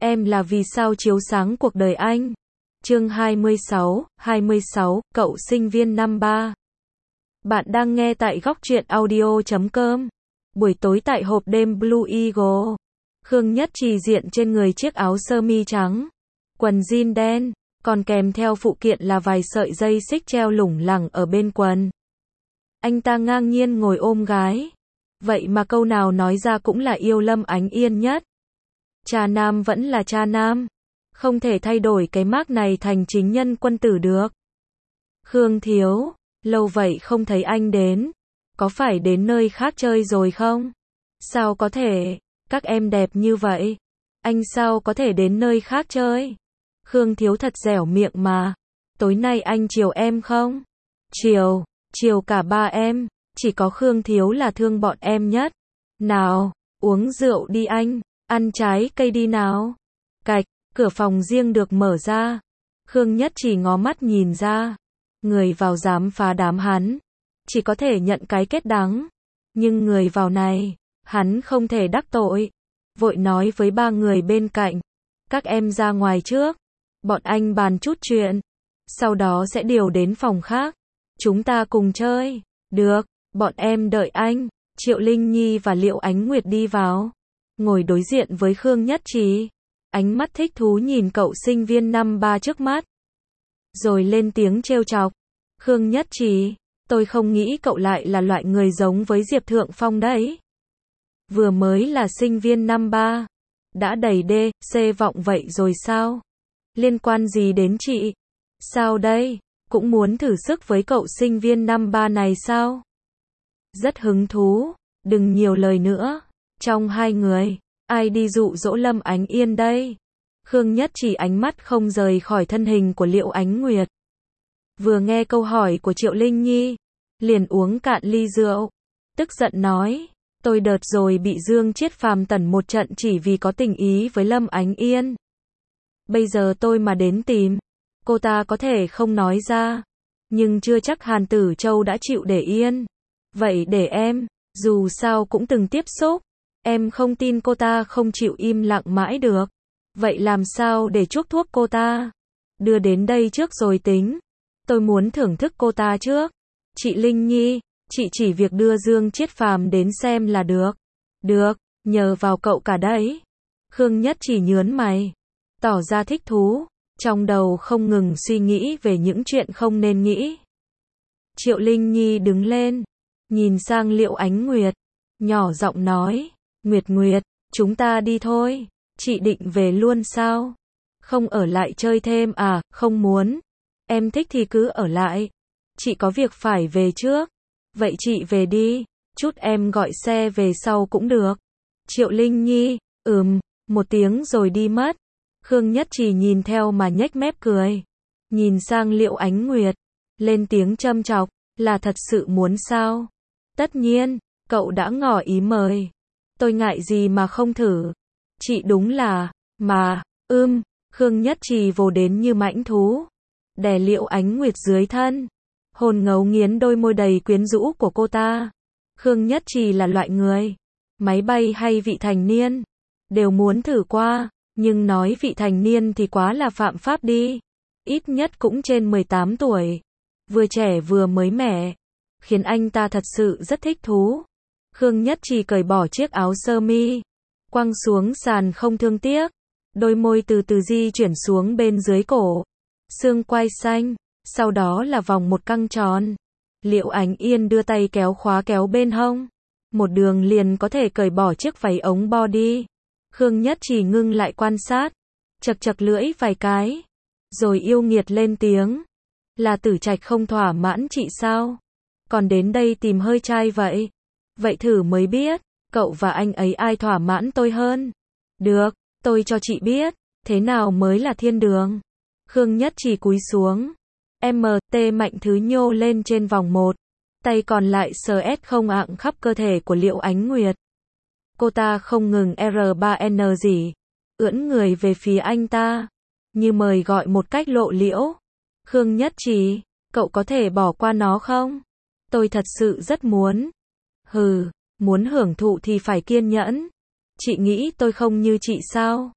Em là vì sao chiếu sáng cuộc đời anh. Chương 26, cậu sinh viên năm 3. Bạn đang nghe tại góc truyện audio.com. Buổi tối tại hộp đêm Blue Eagle. Khương Nhất Trì diện trên người chiếc áo sơ mi trắng, quần jean đen, còn kèm theo phụ kiện là vài sợi dây xích treo lủng lẳng ở bên quần. Anh ta ngang nhiên ngồi ôm gái. Vậy mà câu nào nói ra cũng là yêu Lâm Ánh Yên nhất. Cha nam vẫn là cha nam. Không thể thay đổi cái mác này thành chính nhân quân tử được. Khương thiếu, lâu vậy không thấy anh đến. Có phải đến nơi khác chơi rồi không? Sao có thể, các em đẹp như vậy. Anh sao có thể đến nơi khác chơi? Khương thiếu thật dẻo miệng mà. Tối nay anh chiều em không? Chiều cả ba em. Chỉ có Khương thiếu là thương bọn em nhất. Nào, uống rượu đi anh. Ăn trái cây đi nào. Cạch, cửa phòng riêng được mở ra. Khương Nhất Trì ngó mắt nhìn ra. Người vào dám phá đám hắn, chỉ có thể nhận cái kết đắng. Nhưng người vào này, hắn không thể đắc tội. Vội nói với ba người bên cạnh. Các em ra ngoài trước. Bọn anh bàn chút chuyện. Sau đó sẽ điều đến phòng khác. Chúng ta cùng chơi. Được, bọn em đợi anh. Triệu Linh Nhi và Liệu Ánh Nguyệt đi vào. Ngồi đối diện với Khương Nhất Trì. Ánh mắt thích thú nhìn cậu sinh viên năm 3 trước mắt. Rồi lên tiếng trêu chọc. Khương Nhất Trì, tôi không nghĩ cậu lại là loại người giống với Diệp Thượng Phong đấy. Vừa mới là sinh viên năm 3. Đã đầy D.C vọng vậy rồi sao? Liên quan gì đến chị? Sao đây? Cũng muốn thử sức với cậu sinh viên năm 3 này sao? Rất hứng thú. Đừng nhiều lời nữa. Trong hai người, ai đi dụ dỗ Lâm Ánh Yên đây? Khương Nhất Trì ánh mắt không rời khỏi thân hình của Liệu Ánh Nguyệt. Vừa nghe câu hỏi của Triệu Linh Nhi, liền uống cạn ly rượu. Tức giận nói, tôi đợt rồi bị Dương Chiết Phàm tẩn một trận chỉ vì có tình ý với Lâm Ánh Yên. Bây giờ tôi mà đến tìm, cô ta có thể không nói ra. Nhưng chưa chắc Hàn Tử Châu đã chịu để yên. Vậy để em, dù sao cũng từng tiếp xúc. Em không tin cô ta không chịu im lặng mãi được. Vậy làm sao để chuốc thuốc cô ta? Đưa đến đây trước rồi tính. Tôi muốn thưởng thức cô ta trước. Chị Linh Nhi, chị chỉ việc đưa Dương Chiết Phàm đến xem là được. Được, nhờ vào cậu cả đấy. Khương Nhất Trì nhớn mày, tỏ ra thích thú, trong đầu không ngừng suy nghĩ về những chuyện không nên nghĩ. Triệu Linh Nhi đứng lên, nhìn sang Liệu Ánh Nguyệt, nhỏ giọng nói, Nguyệt, chúng ta đi thôi. Chị định về luôn sao? Không ở lại chơi thêm à? Không muốn. Em thích thì cứ ở lại. Chị có việc phải về trước. Vậy chị về đi. Chút em gọi xe về sau cũng được. Triệu Linh Nhi, một tiếng rồi đi mất. Khương Nhất Trì nhìn theo mà nhếch mép cười. Nhìn sang Liệu Ánh Nguyệt, lên tiếng châm chọc, là thật sự muốn sao? Tất nhiên, cậu đã ngỏ ý mời. Tôi ngại gì mà không thử. Chị đúng là, Khương Nhất Trì vồ đến như mãnh thú. Đè Liệu Ánh Nguyệt dưới thân. Hồn ngấu nghiến đôi môi đầy quyến rũ của cô ta. Khương Nhất Trì là loại người, máy bay hay vị thành niên, đều muốn thử qua. Nhưng nói vị thành niên thì quá là phạm pháp đi. Ít nhất cũng trên 18 tuổi. Vừa trẻ vừa mới mẻ. Khiến anh ta thật sự rất thích thú. Khương Nhất Trì cởi bỏ chiếc áo sơ mi, quăng xuống sàn không thương tiếc. Đôi môi từ từ di chuyển xuống bên dưới cổ, xương quai xanh, sau đó là vòng một căng tròn. Liệu Ánh Yên đưa tay kéo khóa kéo bên hông, một đường liền có thể cởi bỏ chiếc váy ống body. Khương Nhất Trì ngưng lại quan sát, chật lưỡi vài cái, rồi yêu nghiệt lên tiếng. Là Tử Trạch không thỏa mãn chị sao? Còn đến đây tìm hơi trai vậy? Vậy thử mới biết, cậu và anh ấy ai thỏa mãn tôi hơn? Được, tôi cho chị biết, thế nào mới là thiên đường? Khương Nhất Trì cúi xuống, MT mạnh thứ nhô lên trên vòng 1, tay còn lại sờ không ạng khắp cơ thể của Liệu Ánh Nguyệt. Cô ta không ngừng R3N gì, ưỡn người về phía anh ta, như mời gọi một cách lộ liễu. Khương Nhất Trì, cậu có thể bỏ qua nó không? Tôi thật sự rất muốn. Muốn hưởng thụ thì phải kiên nhẫn. Chị nghĩ tôi không như chị sao?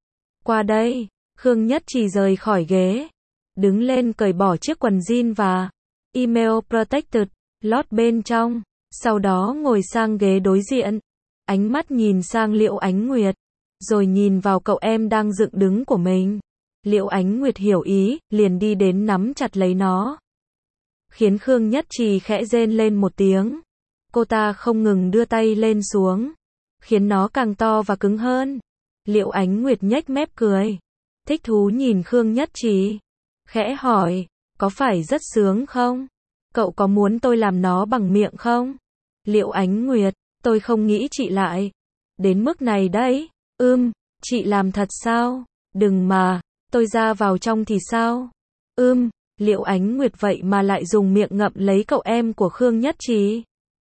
Qua đây, Khương Nhất Trì rời khỏi ghế, đứng lên cởi bỏ chiếc quần jean và email protected lót bên trong, sau đó ngồi sang ghế đối diện, ánh mắt nhìn sang Liệu Ánh Nguyệt, rồi nhìn vào cậu em đang dựng đứng của mình. Liệu Ánh Nguyệt hiểu ý, liền đi đến nắm chặt lấy nó, khiến Khương Nhất Trì khẽ rên lên một tiếng. Cô ta không ngừng đưa tay lên xuống, khiến nó càng to và cứng hơn. Liệu Ánh Nguyệt nhếch mép cười, thích thú nhìn Khương Nhất Trì, khẽ hỏi, có phải rất sướng không? Cậu có muốn tôi làm nó bằng miệng không? Liệu Ánh Nguyệt, tôi không nghĩ chị lại đến mức này đấy. Chị làm thật sao? Đừng mà, tôi ra vào trong thì sao? Liệu Ánh Nguyệt vậy mà lại dùng miệng ngậm lấy cậu em của Khương Nhất Trì,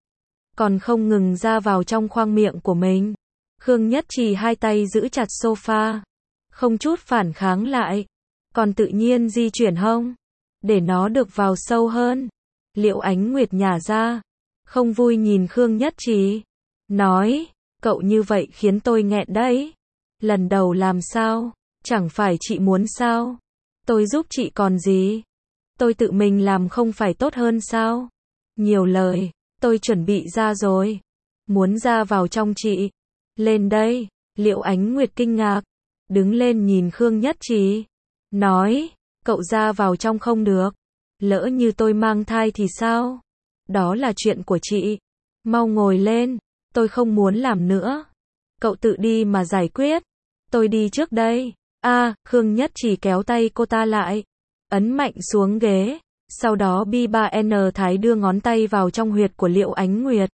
còn không ngừng ra vào trong khoang miệng của mình. Khương Nhất Trì hai tay giữ chặt sofa, không chút phản kháng lại, còn tự nhiên di chuyển hông, để nó được vào sâu hơn. Liệu Ánh Nguyệt nhả ra, không vui nhìn Khương Nhất Trì, nói, cậu như vậy khiến tôi nghẹn đấy. Lần đầu làm sao? Chẳng phải chị muốn sao? Tôi giúp chị còn gì? Tôi tự mình làm không phải tốt hơn sao? Nhiều lời, tôi chuẩn bị ra rồi. Muốn ra vào trong chị. Lên đây. Liệu Ánh Nguyệt kinh ngạc, đứng lên nhìn Khương Nhất Trì, nói, cậu ra vào trong không được. Lỡ như tôi mang thai thì sao? Đó là chuyện của chị. Mau ngồi lên, tôi không muốn làm nữa. Cậu tự đi mà giải quyết. Tôi đi trước đây. Khương Nhất Trì kéo tay cô ta lại, ấn mạnh xuống ghế, sau đó Bi3N Thái đưa ngón tay vào trong huyệt của Liệu Ánh Nguyệt,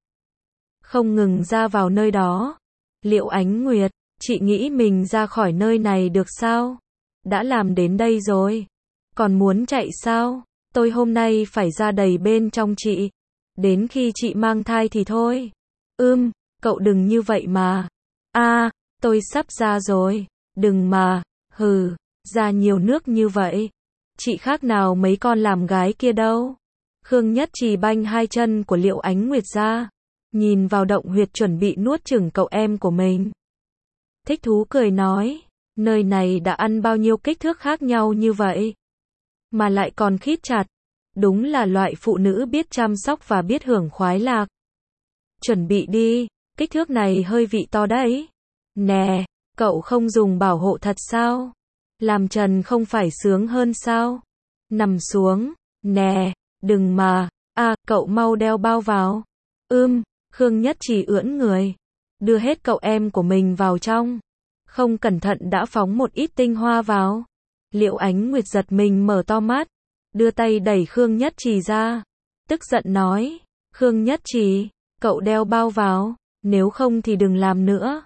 không ngừng ra vào nơi đó. Liệu Ánh Nguyệt, chị nghĩ mình ra khỏi nơi này được sao? Đã làm đến đây rồi, còn muốn chạy sao? Tôi hôm nay phải ra đầy bên trong chị, đến khi chị mang thai thì thôi. Cậu đừng như vậy mà. Tôi sắp ra rồi, đừng mà, ra nhiều nước như vậy. Chị khác nào mấy con làm gái kia đâu. Khương Nhất Trì banh hai chân của Liệu Ánh Nguyệt ra, nhìn vào động huyệt chuẩn bị nuốt chửng cậu em của mình. Thích thú cười nói, nơi này đã ăn bao nhiêu kích thước khác nhau như vậy, mà lại còn khít chặt. Đúng là loại phụ nữ biết chăm sóc và biết hưởng khoái lạc. Chuẩn bị đi, kích thước này hơi vị to đấy. Nè, cậu không dùng bảo hộ thật sao? Làm trần không phải sướng hơn sao? Nằm xuống, nè, đừng mà, cậu mau đeo bao vào. Khương Nhất Trì ưỡn người, đưa hết cậu em của mình vào trong, không cẩn thận đã phóng một ít tinh hoa vào. Liệu Ánh Nguyệt giật mình mở to mắt, đưa tay đẩy Khương Nhất Trì ra, tức giận nói, Khương Nhất Trì, cậu đeo bao vào, nếu không thì đừng làm nữa.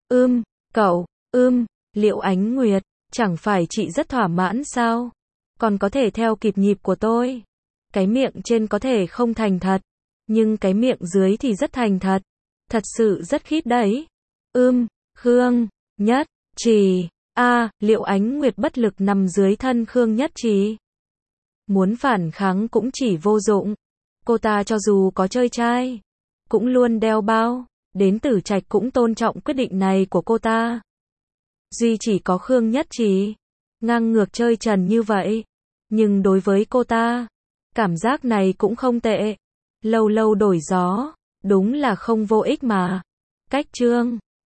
Cậu, Liệu Ánh Nguyệt, chẳng phải chị rất thỏa mãn sao? Còn có thể theo kịp nhịp của tôi. Cái miệng trên có thể không thành thật, nhưng cái miệng dưới thì rất thành thật. Thật sự rất khít đấy. Khương Nhất Trì. Liệu Ánh Nguyệt bất lực nằm dưới thân Khương Nhất Trì. Muốn phản kháng cũng chỉ vô dụng. Cô ta cho dù có chơi trai, cũng luôn đeo bao. Đến Tử Trạch cũng tôn trọng quyết định này của cô ta. Duy chỉ có Khương Nhất Trì ngang ngược chơi trần như vậy. Nhưng đối với cô ta, cảm giác này cũng không tệ. Lâu lâu đổi gió, đúng là không vô ích mà. Cách chương